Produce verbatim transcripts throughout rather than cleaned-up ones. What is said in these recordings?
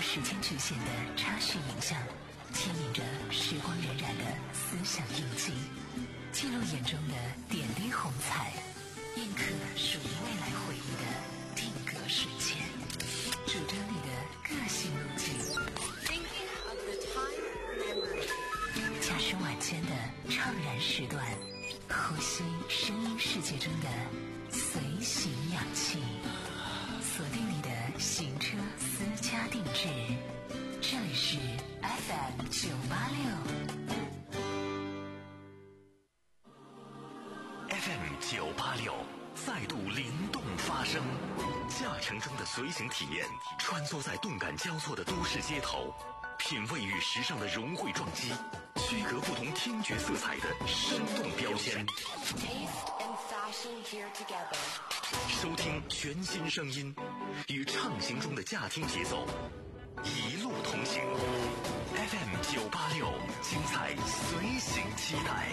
时间局限的插叙影像，牵引着时光荏苒的思想印记，记录眼中的点滴红彩，印刻属于未来回忆的定格瞬间，主张你的个性路径。驾驶晚间的怅然时段，呼吸声音世界中的随行氧气，锁定你的行车私家定制。这里是 F M 九八六 F M 九八六再度灵动发声，驾乘中的随行体验，穿梭在动感交错的都市街头，品味与时尚的融汇撞击，区隔不同听觉色彩的生动标签，收听全新声音，与畅行中的驾听节奏一路同行。 F M 九八六，精彩随行期待。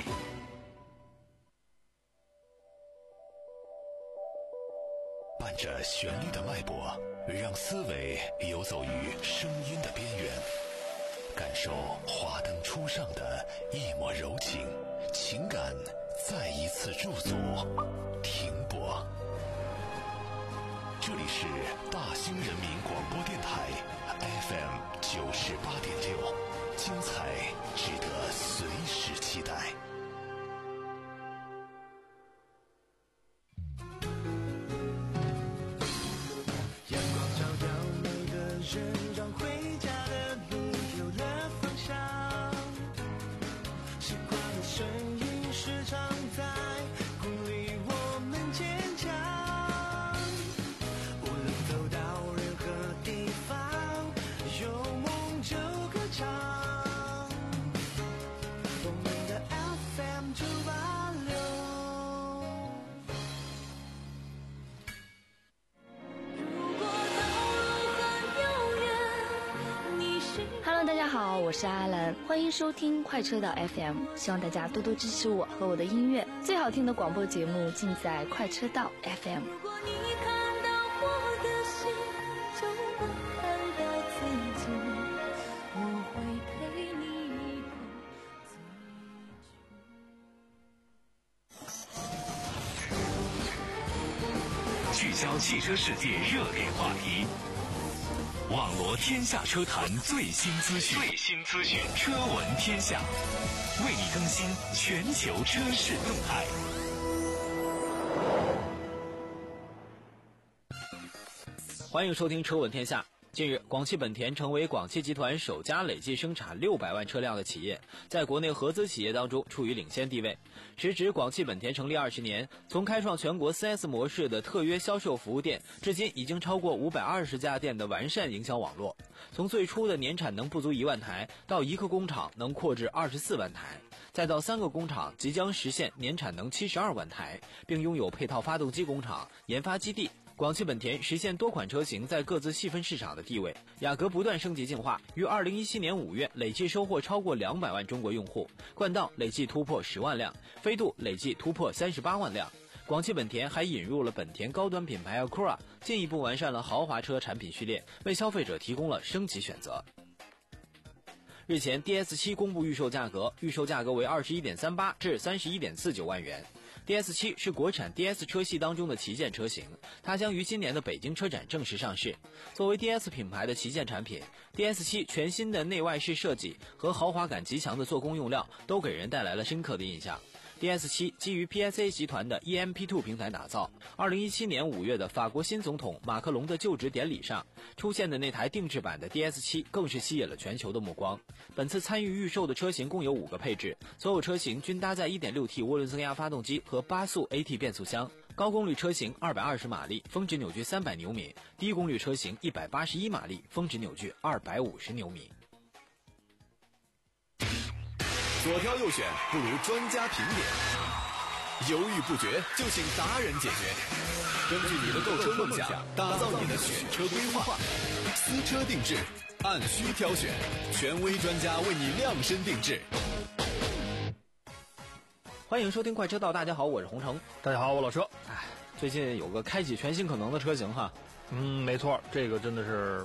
伴着旋律的脉搏，让思维游走于声音的边缘，感受华灯初上的一抹柔情，情感再一次驻足停泊。这里是大兴人民广播电台 F M 九十八点六，精彩值得随时期待。 阳光照耀每个人，让回家的路有了方向。习惯的声音时常在鼓励我们坚强。无论走到任何地方，有梦就歌唱。我们的 F M 九八六。 Hello， 大家好，我是阿兰，欢迎收听快车道 F M， 希望大家多多支持我和我的音乐，最好听的广播节目尽在快车道 F M。 如果你看到我的心，就能看到自己，我会陪你一聚焦汽车世界热点话题，网罗天下车坛最新资讯，最新资讯，车闻天下，为你更新全球车市动态。 欢迎收听车闻天下。近日，广汽本田成为广汽集团首家累计生产六百万车辆的企业，在国内合资企业当中处于领先地位。时值广汽本田成立二十年，从开创全国 四 S 模式的特约销售服务店，至今已经超过五百二十家店的完善营销网络。从最初的年产能不足一万台，到一个工厂能扩至二十四万台，再到三个工厂即将实现年产能七十二万台，并拥有配套发动机工厂、研发基地。广汽本田实现多款车型在各自细分市场的地位，雅阁不断升级进化，于二零一七年五月累计收获超过两百万中国用户，冠道累计突破十万辆，飞度累计突破三十八万辆。广汽本田还引入了本田高端品牌 Acura， 进一步完善了豪华车产品序列，为消费者提供了升级选择。日前 D S 七 公布预售价格，预售价格为 二十一点三八 至 三十一点四九万元。D S 七 是国产 D S 车系当中的旗舰车型，它将于今年的北京车展正式上市。作为 D S 品牌的旗舰产品， D S 七 全新的内外饰设计和豪华感极强的做工用料都给人带来了深刻的印象。D S 七 基于 P S A 集团的 E M P 二 平台打造。二零一七年五月的法国新总统马克龙的就职典礼上出现的那台定制版的 D S 七 更是吸引了全球的目光。本次参与预售的车型共有五个配置，所有车型均搭载 一点六 T 涡轮增压发动机和八速 A T 变速箱，高功率车型二百二十马力，峰值扭矩三百牛米，低功率车型一百八十一马力，峰值扭矩二百五十牛米。 左挑右选不如专家评点，犹豫不决就请达人解决。根据你的购车梦想，打造你的选车规划，私车定制，按需挑选，权威专家为你量身定制。 欢迎收听快车道，大家好，我是洪城。 大家好，我老车。 哎，最近有个开启全新可能的车型哈。 嗯，没错，这个真的是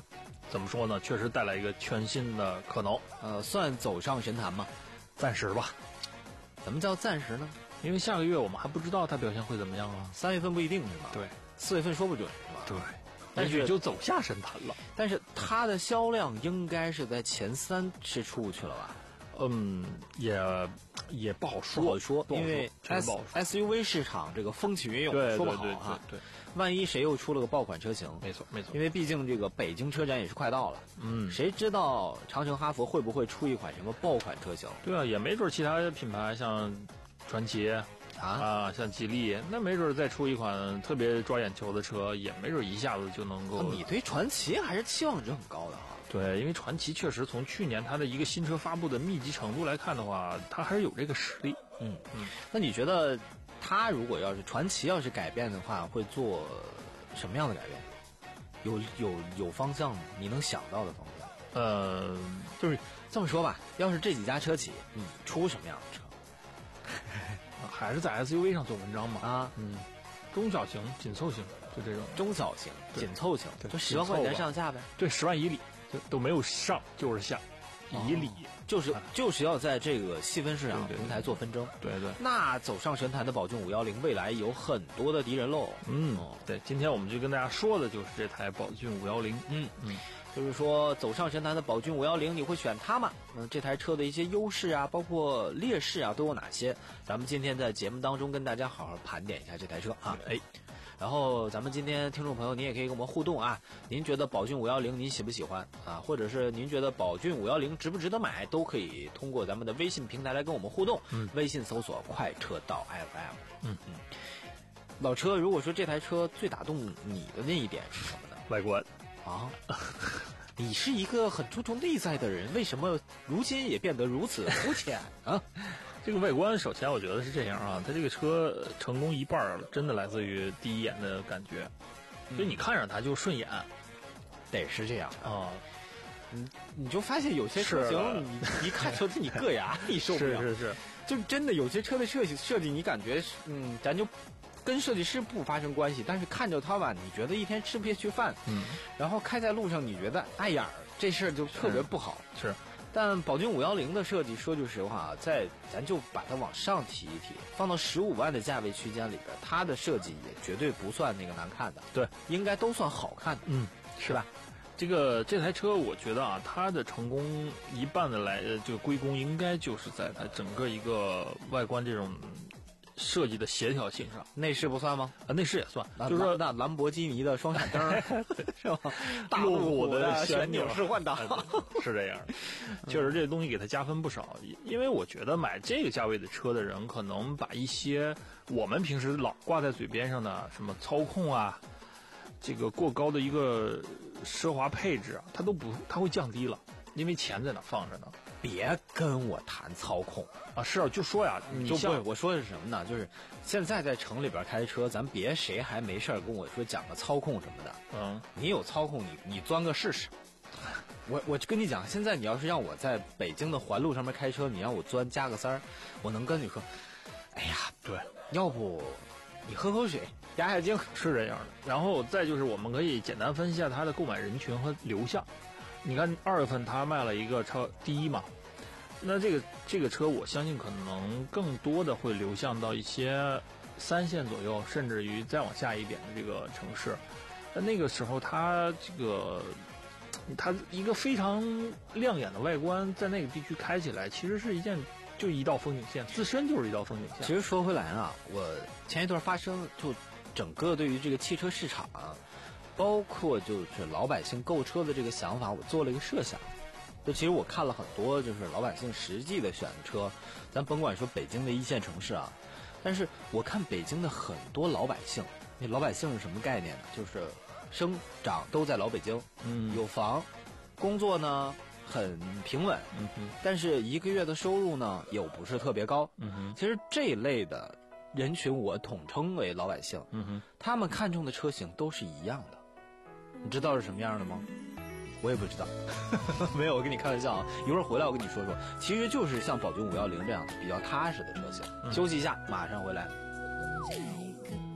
怎么说呢？确实带来一个全新的可能。 呃，算走上神坛吗？ 暂时吧。 怎么叫暂时呢？ 因为下个月我们还不知道他表现会怎么样啊。 三月份不一定是吧？ 对， 四月份说不准是吧？ 对， 但是也许就走下神坛了。 但是它的销量应该是在前三是出不去了吧？ 嗯，也也不好说， 不好说， 不好因为确实不好说 S U V 市场这个风起云涌， 对说不好对对哈。 对对， 万一谁又出了个爆款车型？ 没错没错。 因为毕竟这个北京车展也是快到了， 嗯， 谁知道长城哈弗会不会出一款什么爆款车型？ 对啊，也没准其他品牌像传祺啊啊，像吉利，那没准再出一款特别抓眼球的车，也没准一下子就能够。 啊你对传祺还是期望值很高的哈？ 对，因为传祺确实从去年它的一个新车发布的密集程度来看的话，它还是有这个实力。 嗯嗯，那你觉得它如果要是传祺要是改变的话，会做什么样的改变？有有有方向，你能想到的方向？ 呃， 就是这么说吧，要是这几家车企，你出什么样的车？ 还是在 S U V 上做文章嘛？ 啊， 嗯，中小型、紧凑型，就这种。 中小型、 对紧凑型， 对就十万块钱上下呗。 对，十万以里，就都没有上就是下，以里。 就是就是要在这个细分市场对对对平台做纷争。 对对。 那走上神坛的宝骏五幺零，未来有很多的敌人喽。 嗯， 哦对，今天我们就跟大家说的就是这台宝骏五幺零。 嗯嗯， 就是说走上神坛的宝骏五幺零，你会选它吗？嗯，这台车的一些优势啊，包括劣势啊，都有哪些？咱们今天在节目当中跟大家好好盘点一下这台车啊。哎。然后咱们今天听众朋友，你也可以跟我们互动啊。您觉得宝骏五幺零您喜不喜欢啊？或者是您觉得宝骏五幺零值不值得买，都可以通过咱们的微信平台来跟我们互动。 嗯， 微信搜索快车道 F M。 嗯嗯。老车，如果说这台车最打动你的那一点是什么呢？ 外观啊。你是一个很注重内在的人，为什么如今也变得如此肤浅啊？ 这个外观，首先我觉得是这样啊，它这个车成功一半真的来自于第一眼的感觉， 嗯、 就你看上它就顺眼， 得是这样啊。 你你就发现有些车型，你一看就是你硌牙，你受不了。 是是是， 就真的有些车的设计设计，你感觉嗯，咱就跟设计师不发生关系，但是看着它吧，你觉得一天吃不下去饭， 嗯， 然后开在路上，你觉得碍眼儿，这事儿就特别不好。 是。是但宝骏五幺零的设计，说句实话啊，在咱就把它往上提一提，放到十五万的价位区间里边，它的设计也绝对不算那个难看的， 对， 应该都算好看的， 嗯， 是吧？ 这个这台车，我觉得啊，它的成功一半的来这个归功，应该就是在它整个一个外观这种设计的协调性上。 内饰不算吗？ 啊，内饰也算， 那就是说那兰博基尼的双闪灯是吧？大路虎的旋钮式换挡是这样，确实这东西给它加分不少。因为我觉得买这个价位的车的人，可能把一些我们平时老挂在嘴边上的什么操控啊，这个过高的一个奢华配置啊，它都不，它会降低了，因为钱在那放着呢。 别跟我谈操控啊！是啊，就说呀，你就不，我说的是什么呢？就是现在在城里边开车，咱别谁还没事跟我说讲个操控什么的。 嗯， 你有操控，你你钻个试试。我我跟你讲，现在你要是让我在北京的环路上面开车，你让我钻加个塞儿，我能跟你说，哎呀， 对， 要不你喝口水压压惊， 是这样的。然后再就是，我们可以简单分析一下它的购买人群和流向。你看二月份它卖了一个超第一嘛，那这个这个车我相信可能更多的会流向到一些三线左右，甚至于再往下一点的这个城市。那那个时候它这个它一个非常亮眼的外观，在那个地区开起来，其实是一件就一道风景线，自身就是一道风景线。 其实说回来啊，我前一段发生就整个对于这个汽车市场啊，包括就是老百姓购车的这个想法，我做了一个设想。就其实我看了很多，就是老百姓实际的选车，咱甭管说北京的一线城市啊，但是我看北京的很多老百姓，那老百姓是什么概念呢？就是生长都在老北京， 嗯， 有房，工作呢很平稳， 嗯哼， 但是一个月的收入呢又不是特别高， 嗯哼， 其实这一类的人群我统称为老百姓， 嗯哼， 他们看中的车型都是一样的，你知道是什么样的吗？我也不知道，没有，我跟你开玩笑啊！一会儿回来我跟你说说，其实就是像宝骏五幺零这样比较踏实的车型。 嗯、 休息一下，马上回来。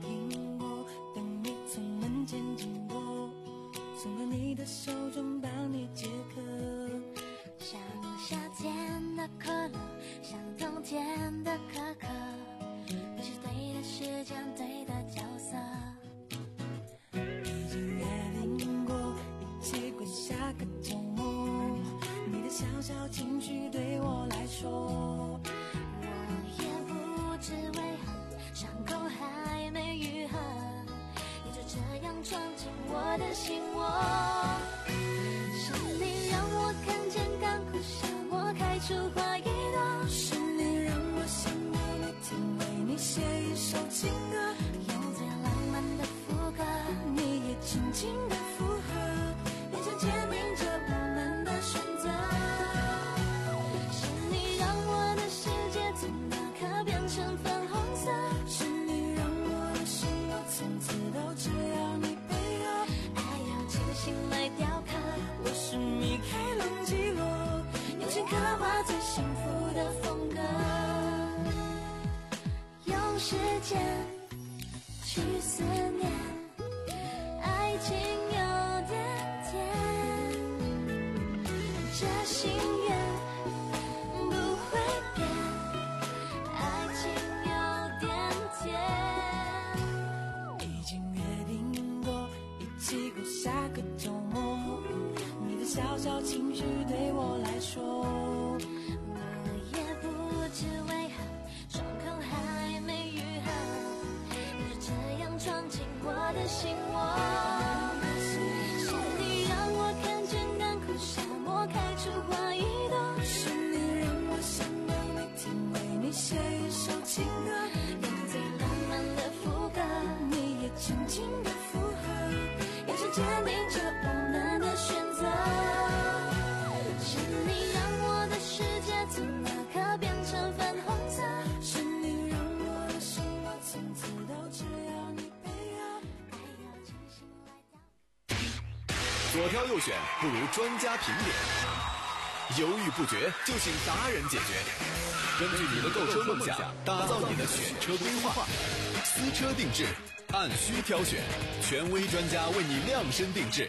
送到你的手中，把你样闯进我的心窝。是你让我看见干枯沙漠开出花一朵，是你让我想到你，听为你写一首情歌，用最浪漫的副歌，你也轻轻的附和，眼神坚定着我们的选择。是你让我的世界从那刻变成粉红色，是你让我的心都从此都只要你配合，爱要精心来雕刻，我是米开朗基罗，用心刻画最幸福的风格，用时间去思念，爱情有点甜，这心愿不会变，爱情有点甜。已经约定过一起过下个周末，你的小小情绪对我来说，我也不知为何伤口还没愈合，就这样闯进我的心窝。是你让我看见干枯沙漠开出花一朵，是你让我想到你，听为你写一首情歌，用最浪漫的副歌，你也轻轻的附和，眼神坚定着我们的选择。是你让我的世界从那刻变成粉红色，是你让我的心我从此都只要你配合，爱要精心来雕。 左挑右选不如专家评点，犹豫不决就请达人解决。根据你的购车梦想，打造你的选车规划，私车定制，按需挑选，权威专家为你量身定制。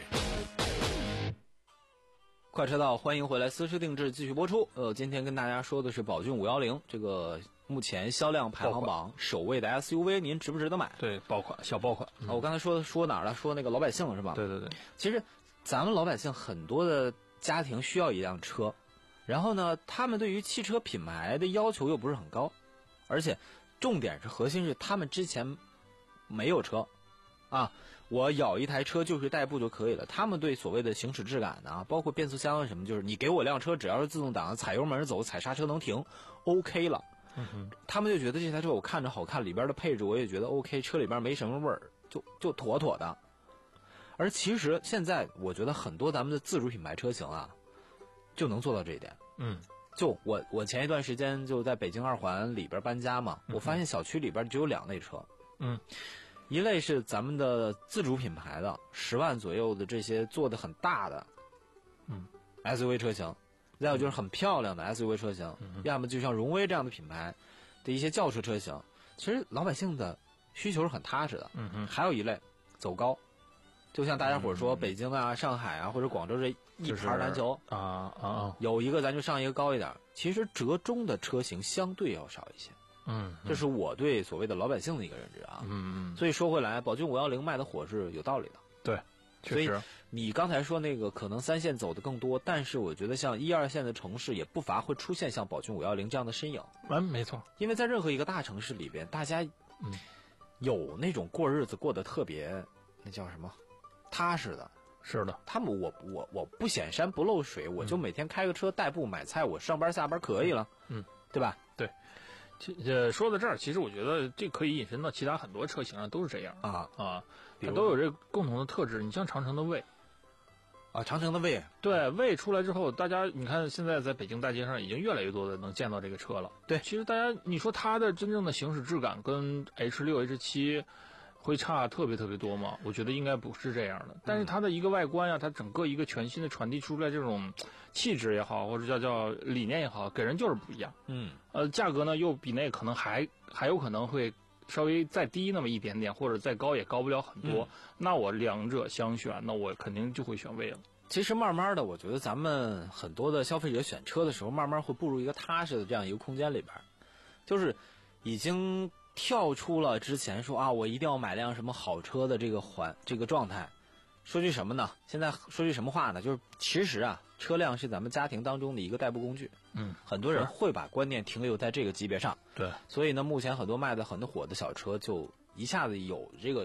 快车道，欢迎回来，私车定制继续播出。呃，今天跟大家说的是宝骏五一零这个目前销量排行榜首位的 S U V， 您值不值得买？ 对，爆款小爆款。 嗯啊、我刚才说说哪儿了？说那个老百姓是吧？ 对对对。 其实咱们老百姓很多的家庭需要一辆车，然后呢，他们对于汽车品牌的要求又不是很高，而且重点是核心是他们之前没有车啊。我咬一台车就是代步就可以了。他们对所谓的行驶质感啊，包括变速箱什么，就是你给我辆车，只要是自动挡，踩油门走，踩刹车能停 ，OK 了。 嗯、 他们就觉得这台车我看着好看，里边的配置我也觉得 OK， 车里边没什么味儿，就就妥妥的。而其实现在我觉得很多咱们的自主品牌车型啊，就能做到这一点。 嗯， 就我我前一段时间就在北京二环里边搬家嘛，嗯、我发现小区里边只有两类车。 嗯。 一类是咱们的自主品牌的十万左右的这些做的很大的， 嗯 ，S U V 车型，再有就是很漂亮的 S U V 车型， 嗯、 要么就像荣威这样的品牌的一些轿车车型。其实老百姓的需求是很踏实的。 嗯哼。 还有一类走高，就像大家伙说、嗯、北京啊、上海啊或者广州这一盘篮球、 就是、啊啊， 有一个咱就上一个高一点。其实折中的车型相对要少一些。 嗯， 这是我对所谓的老百姓的一个认知啊。 嗯嗯。 所以说回来，宝骏五一零卖的火是有道理的。 对，确实。 所以你刚才说那个可能三线走的更多，但是我觉得像一二线的城市也不乏会出现像宝骏五一零这样的身影。 嗯，没错。 因为在任何一个大城市里边，大家嗯有那种过日子过得特别那叫什么踏实的。 是的。 他们我我我不显山不漏水，我就每天开个车代步买菜，我上班下班可以了。 嗯， 对吧？ 对。其呃，说到这儿，其实我觉得这可以引申到其他很多车型上都是这样啊啊，它都有这共同的特质。你像长城的魏啊，长城的魏， 对魏出来之后，大家你看现在在北京大街上已经越来越多的能见到这个车了。 对， 其实大家你说它的真正的行驶质感跟 H 六 H 七会差特别特别多吗？我觉得应该不是这样的。但是它的一个外观呀，它整个一个全新的传递出来这种气质也好，或者叫叫理念也好，给人就是不一样。 嗯， 呃，价格呢又比那可能还还有可能会稍微再低那么一点点，或者再高也高不了很多。嗯、那我两者相选，那我肯定就会选魏了。 其实慢慢的，我觉得咱们很多的消费者选车的时候，慢慢会步入一个踏实的这样一个空间里边，就是已经跳出了之前说啊，我一定要买辆什么好车的这个环这个状态。说句什么呢？现在说句什么话呢？就是其实啊，车辆是咱们家庭当中的一个代步工具。 嗯， 很多人会把观念停留在这个级别上。 对， 所以呢，目前很多卖的很火的小车，就一下子有这个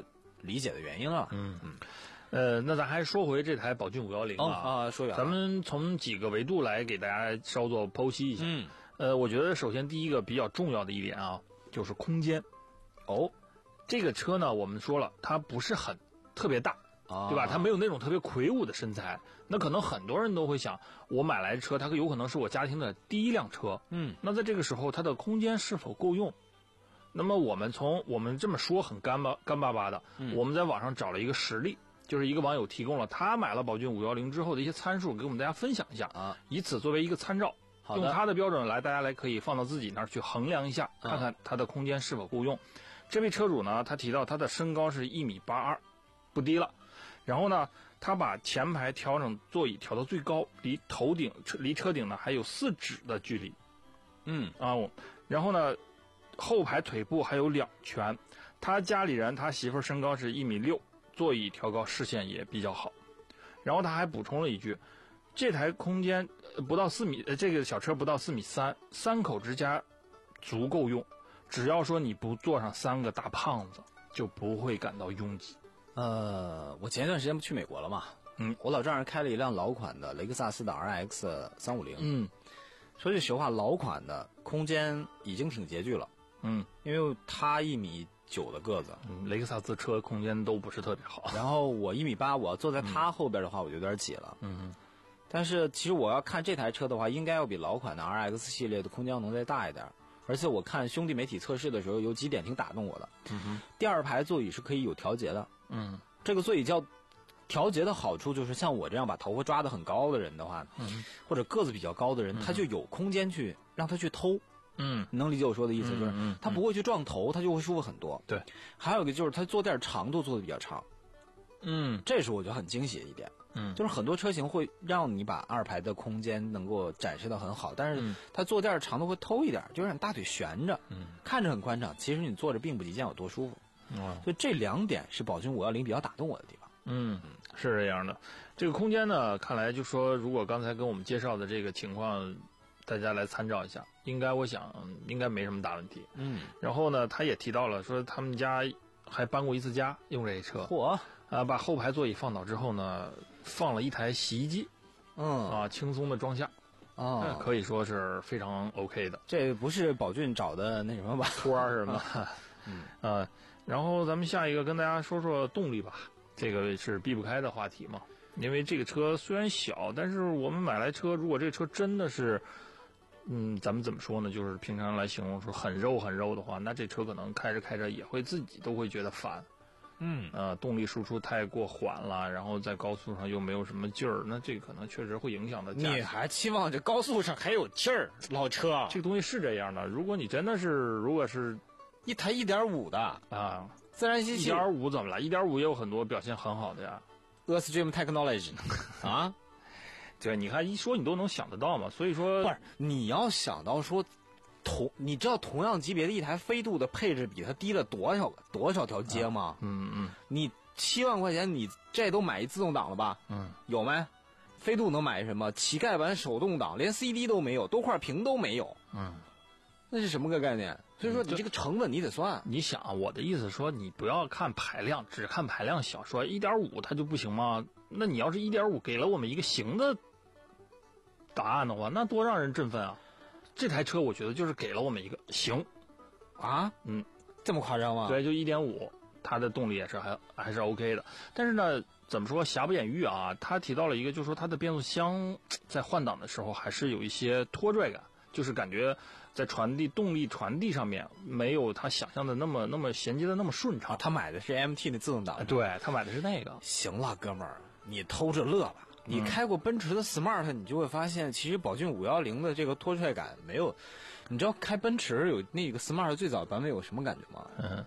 理解的原因了。 嗯嗯。呃，那咱还是说回这台宝骏五一零啊， 哦、啊，说远了。 咱们从几个维度来给大家稍作剖析一下。 嗯。 呃，我觉得首先第一个比较重要的一点啊，就是空间。 哦， 这个车呢，我们说了，它不是很特别大。 啊、 对吧？它没有那种特别魁梧的身材，那可能很多人都会想，我买来的车，它有可能是我家庭的第一辆车。 嗯， 那在这个时候，它的空间是否够用？那么我们从我们这么说很干巴干巴巴的， 嗯、 我们在网上找了一个实例，就是一个网友提供了他买了宝骏五一零之后的一些参数，给我们大家分享一下啊， 以此作为一个参照，用他的标准来，大家来可以放到自己那儿去衡量一下， 啊、 看看它的空间是否够用。这位车主呢，他提到他的身高是一米八二，不低了。然后呢，他把前排调整座椅调到最高，离头顶、离车顶呢还有四指的距离。 嗯啊，然后呢，后排腿部还有两拳。他家里人，他媳妇儿身高是一米六，座椅调高，视线也比较好。然后他还补充了一句，这台空间不到四米，呃，这个小车不到四米三，三口之家足够用。只要说你不坐上三个大胖子，就不会感到拥挤。 呃，我前一段时间不去美国了嘛， 嗯， 我老丈人开了一辆老款的雷克萨斯的 R X 三五零， 嗯， 说句实话，老款的空间已经挺拮据了， 嗯， 因为他一米九的个子， 嗯，雷克萨斯车空间都不是特别好， 然后我一米八，我要坐在他后边的话，我就有点挤了， 嗯， 但是其实我要看这台车的话，应该要比老款的 R X 系列的空间能再大一点。而且我看兄弟媒体测试的时候，有几点挺打动我的。 嗯哼， 第二排座椅是可以有调节的。 嗯， 这个座椅叫调节的好处就是，像我这样把头发抓得很高的人的话， 嗯， 或者个子比较高的人， 嗯、 他就有空间去让他去偷。 嗯， 你能理解我说的意思？ 嗯、 就是他不会去撞头，他就会舒服很多。 对， 还有一个就是他坐垫长度做的比较长。 嗯， 这是我觉得很惊喜的一点。 嗯， 就是很多车型会让你把二排的空间能够展示得很好，但是它坐垫长度会偷一点，就让你大腿悬着， 嗯， 看着很宽敞，其实你坐着并不及见有多舒服。 嗯， 所以这两点是宝骏五一零比较打动我的地方。 嗯，是这样的。这个空间呢，看来就说，如果刚才跟我们介绍的这个情况，大家来参照一下，应该我想应该没什么大问题。 嗯， 然后呢，他也提到了说他们家还搬过一次家用这车。 嚯！ 啊，把后排座椅放倒之后呢，放了一台洗衣机， 嗯啊，轻松的装下， 啊、 呃，可以说是非常 OK 的。 这不是宝骏找的那什么吧？ 托儿是吗？嗯啊，然后咱们下一个跟大家说说动力吧，这个是避不开的话题嘛。因为这个车虽然小，但是我们买来车，如果这个车真的是，嗯，咱们怎么说呢？就是平常来形容说很肉很肉的话，那这车可能开着开着也会自己都会觉得烦。 嗯， 呃，动力输出太过缓了，然后在高速上又没有什么劲儿，那这个可能确实会影响到。 你还期望这高速上还有劲儿？老车， 这个东西是这样的。如果你真的是，如果是一台一点五的啊， 自然吸气， 一点五怎么了？一点五也有很多表现很好的呀。 Extreme Technology 啊， 对，你看一说你都能想得到嘛。所以说， 不是你要想到说。同你知道同样级别的一台飞度的配置比它低了多少个多少条街吗？ 啊、嗯嗯， 你七万块钱你这都买一自动挡了吧？ 嗯， 有没？飞度能买什么？乞丐版手动挡，连 C D 都没有，多块屏都没有。 嗯， 那是什么个概念？所以说你这个成本你得算。 你想，我的意思说，你不要看排量，只看排量小，说一点五它就不行吗？那你要是一点五给了我们一个行的答案的话，那多让人振奋啊！这台车我觉得就是给了我们一个行， 啊， 嗯， 这么夸张吗？ 对，就一点五，它的动力也是还还是 OK 的。但是呢，怎么说瑕不掩瑜啊？他提到了一个，就是说它的变速箱在换挡的时候还是有一些拖拽感，就是感觉在传递动力传递上面没有他想象的那么那么衔接的那么顺畅。 啊、他买的是 M T 的自动挡， 对他买的是那个。 行了，哥们儿，你偷着乐吧。你开过奔驰的 Smart，你就会发现，其实宝骏五一零的这个拖拽感没有。你知道开奔驰有那个 Smart 最早版本有什么感觉吗？ 嗯，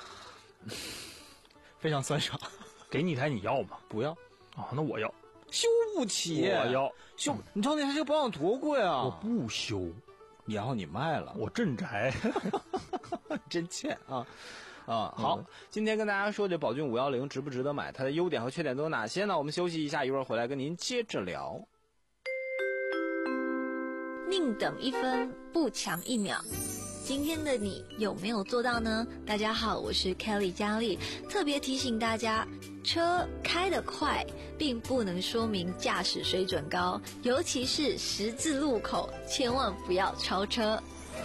非常酸爽。 给你一台你要吗？ 不要。 啊，那我要。 修不起。 我要修。你知道那台车保养多贵啊？ 我不修。 然后你卖了。 我镇宅。 真欠啊。啊，好，今天跟大家说这宝骏五一零值不值得买，它的优点和缺点都有哪些呢？我们休息一下，一会儿回来跟您接着聊。 宁等一分，不强一秒。 今天的你有没有做到呢？大家好，我是 Kelly 佳丽，特别提醒大家，车开得快并不能说明驾驶水准高，尤其是十字路口，千万不要超车。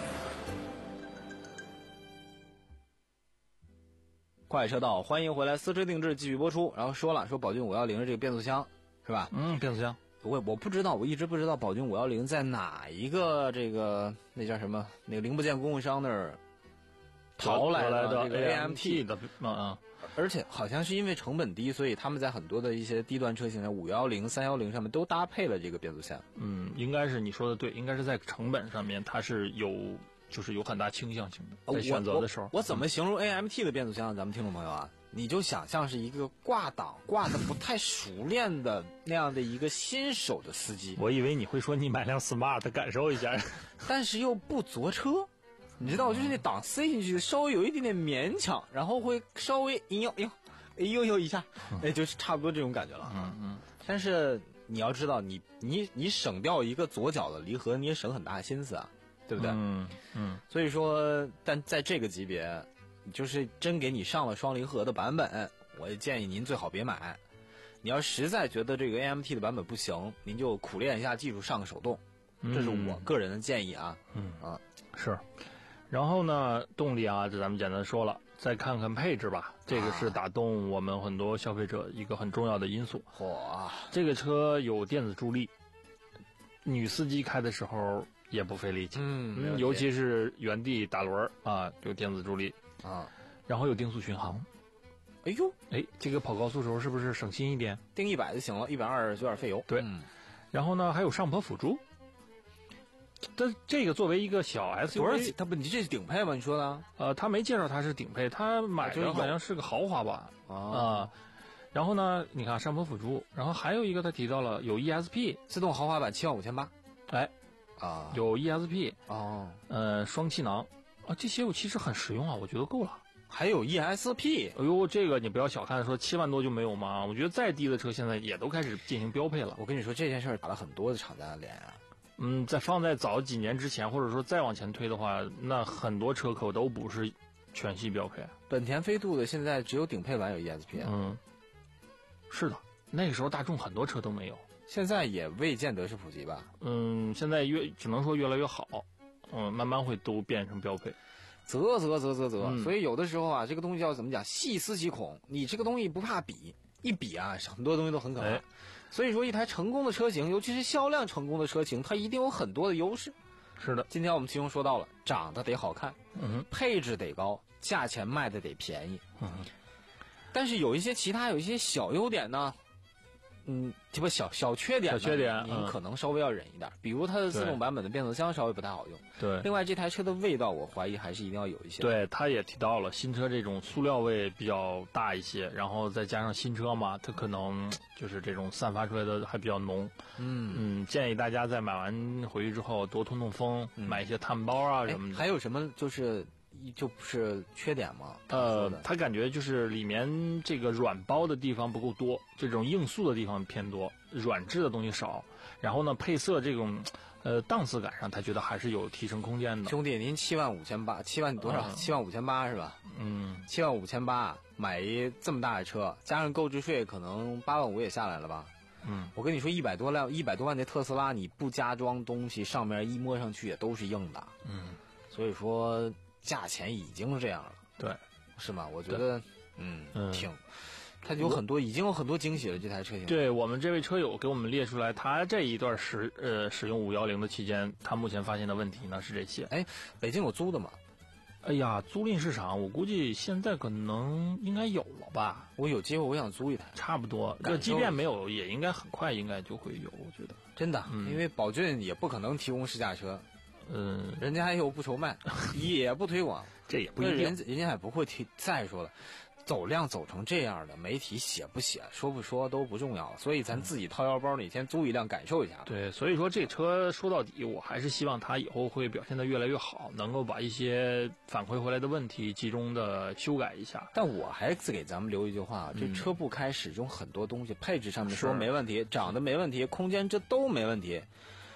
快车道，欢迎回来，私车定制继续播出。然后说了，说宝骏五一零的这个变速箱是吧？ 嗯，变速箱。 我我不知道，我一直不知道宝骏五一零在哪一个这个那叫什么那个零部件供应商那儿淘来的这个 A M T 的啊， 而且好像是因为成本低，所以他们在很多的一些低端车型，像五一零、三一零上面都搭配了这个变速箱。 嗯，应该是你说的对，应该是在成本上面它是有就是有很大倾向性的，在选择的时候。 我, 我, 我怎么形容 A M T 的变速箱？咱们听众朋友啊，你就想象是一个挂档挂的不太熟练的那样的一个新手的司机。 我以为你会说你买辆 Smart 感受一下， 但是又不坐车，你知道，就是那档塞进去稍微有一点点勉强，然后会稍微哎呦哎呦哎呦呦一下，哎，就是差不多这种感觉了。 嗯嗯。 但是你要知道，你你你省掉一个左脚的离合，你也省很大心思啊，对不对？ 嗯嗯。 所以说，但在这个级别。就是真给你上了双离合的版本，我也建议您最好别买。你要实在觉得这个 A M T 的版本不行，您就苦练一下技术，上个手动， 嗯、 这是我个人的建议啊。 嗯啊， 是。然后呢，动力啊，这咱们简单说了，再看看配置吧。这个是打动我们很多消费者一个很重要的因素。 嚯、啊， 这个车有电子助力，女司机开的时候也不费力气。 嗯， 尤其是原地打轮啊，有电子助力。 啊， 然后有定速巡航， 哎呦， 哎，这个跑高速时候是不是省心一点？ 定一百就行了，一百二有点费油。 对， 嗯、 然后呢还有上坡辅助，这这个作为一个小 S U V， 它不，你这是顶配吗？你说的？ 呃，他没介绍它是顶配，他买的好像是个豪华版啊、呃。然后呢，你看上坡辅助，然后还有一个他提到了有 E S P 自动豪华版七万五千八， 哎， 啊， 有 E S P 哦， 呃，双气囊。啊，这些我其实很实用啊，我觉得够了。 还有 E S P， 哎呦，这个你不要小看，说七万多就没有吗？我觉得再低的车现在也都开始进行标配了。 我跟你说这件事儿打了很多的厂家的脸啊。 嗯，在放在早几年之前，或者说再往前推的话，那很多车口都不是全系标配。 本田飞度的现在只有顶配版有 E S P。 嗯，是的，那个时候大众很多车都没有， 现在也未见得是普及吧？ 嗯，现在越只能说越来越好。嗯，慢慢会都变成标配， 啧啧啧啧啧、 嗯。 所以有的时候啊，这个东西要怎么讲？细思极恐。你这个东西不怕比，一比啊，很多东西都很可怕。 哎、 所以说，一台成功的车型，尤其是销量成功的车型，它一定有很多的优势。 是的， 今天我们其中说到了，长得得好看， 嗯， 配置得高，价钱卖的得便宜。 嗯， 但是有一些其他有一些小优点呢。嗯，这不小小缺点， 小缺点， 您可能稍微要忍一点、嗯。比如它的自动版本的变速箱稍微不太好用。 对。 另外，这台车的味道，我怀疑还是一定要有一些。 对，他也提到了新车这种塑料味比较大一些，然后再加上新车嘛，它可能就是这种散发出来的还比较浓。 嗯嗯，建议大家在买完回去之后多通通风，嗯、买一些碳包啊什么的。 还有什么就是？就不是缺点吗？ 呃，他感觉就是里面这个软包的地方不够多，这种硬塑的地方偏多，软质的东西少。然后呢，配色这种呃档次感上，他觉得还是有提升空间的。 兄弟，您七万五千八，七万多少？七、嗯、万五千八是吧？ 嗯， 七万五千八买一这么大的车，加上购置税，可能八万五也下来了吧？ 嗯， 我跟你说，一百多辆、一百多万的特斯拉，你不加装东西，上面一摸上去也都是硬的。 嗯， 所以说。价钱已经是这样了， 对， 是吗？我觉得，嗯， 嗯挺，它有很多，已经有很多惊喜了。这台车型， 对我们这位车友给我们列出来，他这一段使呃使用五一零的期间，他目前发现的问题呢是这些。 哎，北京有租的吗？ 哎呀，租赁市场，我估计现在可能应该有了吧。 我有机会，我想租一台， 差不多。这即便没有，也应该很快应该就会有，我觉得。 真的， 嗯、 因为宝骏也不可能提供试驾车。 嗯， 人家又不愁卖，也不推广， 这也不一定， 人人家也不会提。再说了，走量走成这样的，媒体写不写、说不说都不重要，所以咱自己掏腰包哪天租一辆感受一下。 对，所以说这车说到底，我还是希望它以后会表现得越来越好，能够把一些反馈回来的问题集中的修改一下。 但我还是给咱们留一句话，这车不开始终很多东西，配置上面说没问题，长得没问题，空间这都没问题。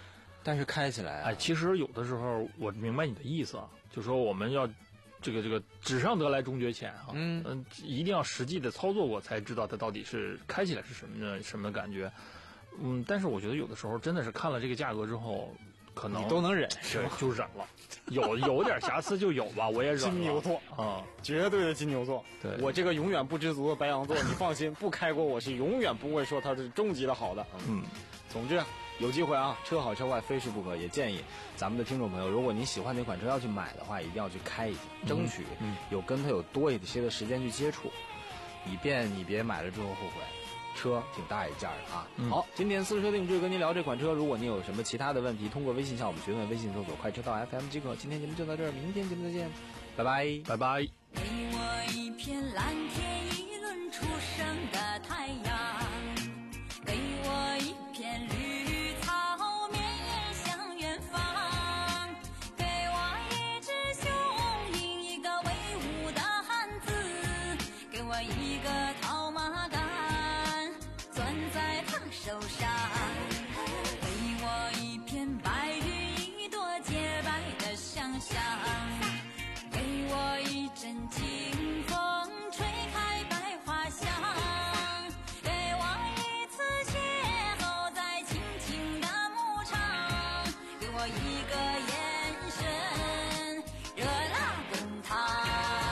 但是开起来啊， 哎，其实有的时候我明白你的意思啊，就说我们要这个这个纸上得来终觉浅啊， 嗯嗯、呃，一定要实际的操作过才知道它到底是开起来是什么的什么感觉。嗯，但是我觉得有的时候真的是看了这个价格之后，可能你都能忍，是吧？ 就忍了，有有点瑕疵就有吧，我也忍了。 金牛座啊、嗯， 绝对的金牛座。 对， 我这个永远不知足的白羊座，你放心，不开过我是永远不会说它是终极的好的。 嗯， 总之有机会啊，车好车坏非试不可，也建议咱们的听众朋友，如果你喜欢哪款车要去买的话，一定要去开一下，争取有跟它有多一些的时间去接触，以便你别买了之后后悔。车挺大一件的啊、嗯！好，今天私车定制跟您聊这款车，如果您有什么其他的问题，通过微信向我们询问，微信搜索快车道 F M 即可。今天节目就到这儿，明天节目再见，拜拜， 拜拜。 给我一片蓝天，一轮初升的太阳，给我一片绿草，绵延向远方，给我一只雄鹰，一个威武的汉子，给我一个套马杆攥在他手上，给我一片白云，一朵洁白的想象，给我一阵清风，吹开百花香，给我一次邂逅在青青的牧场，给我一个眼神，热辣滚烫。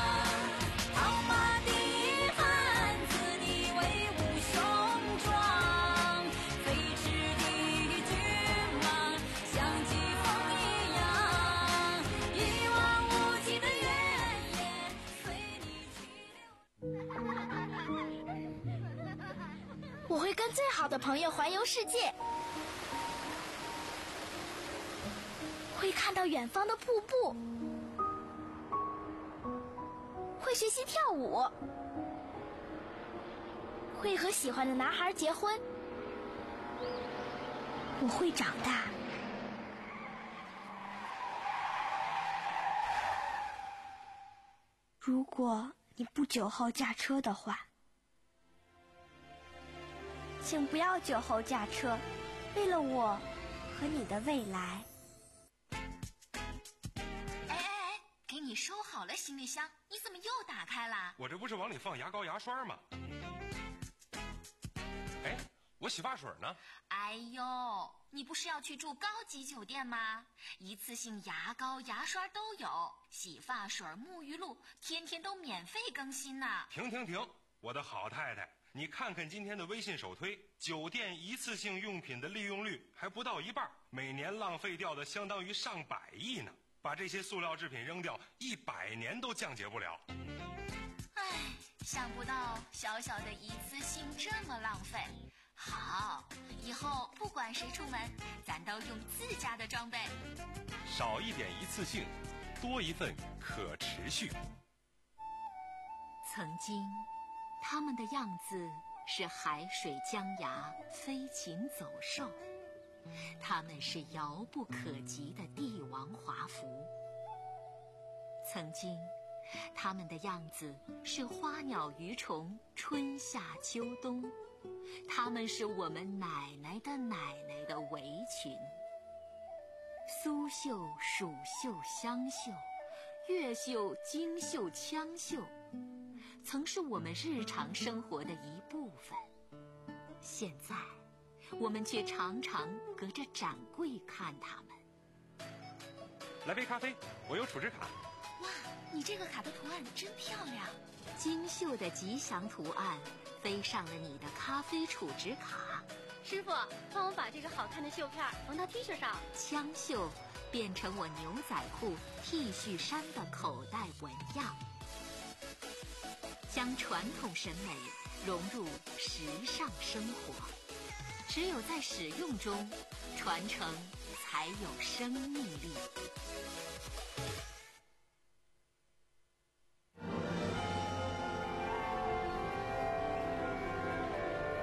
我会跟最好的朋友环游世界，会看到远方的瀑布，会学习跳舞，会和喜欢的男孩结婚。我会长大。如果你不酒后驾车的话，请不要酒后驾车，为了我和你的未来。 哎哎哎，给你收好了行李箱，你怎么又打开了？ 我这不是往里放牙膏牙刷吗？哎，我洗发水呢？ 哎呦，你不是要去住高级酒店吗？一次性牙膏牙刷都有，洗发水沐浴露天天都免费更新呢。 停停停，我的好太太，你看看今天的微信首推，酒店一次性用品的利用率还不到一半，每年浪费掉的相当于上百亿呢。把这些塑料制品扔掉，一百年都降解不了。 唉，想不到小小的一次性这么浪费。好，以后不管谁出门，咱都用自家的装备。 少一点一次性，多一份可持续。 曾经他们的样子是海水江崖，飞禽走兽，他们是遥不可及的帝王华服。曾经他们的样子是花鸟鱼虫，春夏秋冬，他们是我们奶奶的奶奶的围裙。苏绣、蜀绣、湘绣，越绣、京绣、羌绣，曾是我们日常生活的一部分。现在我们却常常隔着展柜看他们。 来杯咖啡，我有储值卡。 哇，你这个卡的图案真漂亮，精绣的吉祥图案飞上了你的咖啡储值卡。 师傅，帮我把这个好看的绣片缝到 T 恤上。 枪绣变成我牛仔裤、T 恤衫的口袋纹样，将传统审美融入时尚生活。只有在使用中，传承才有生命力。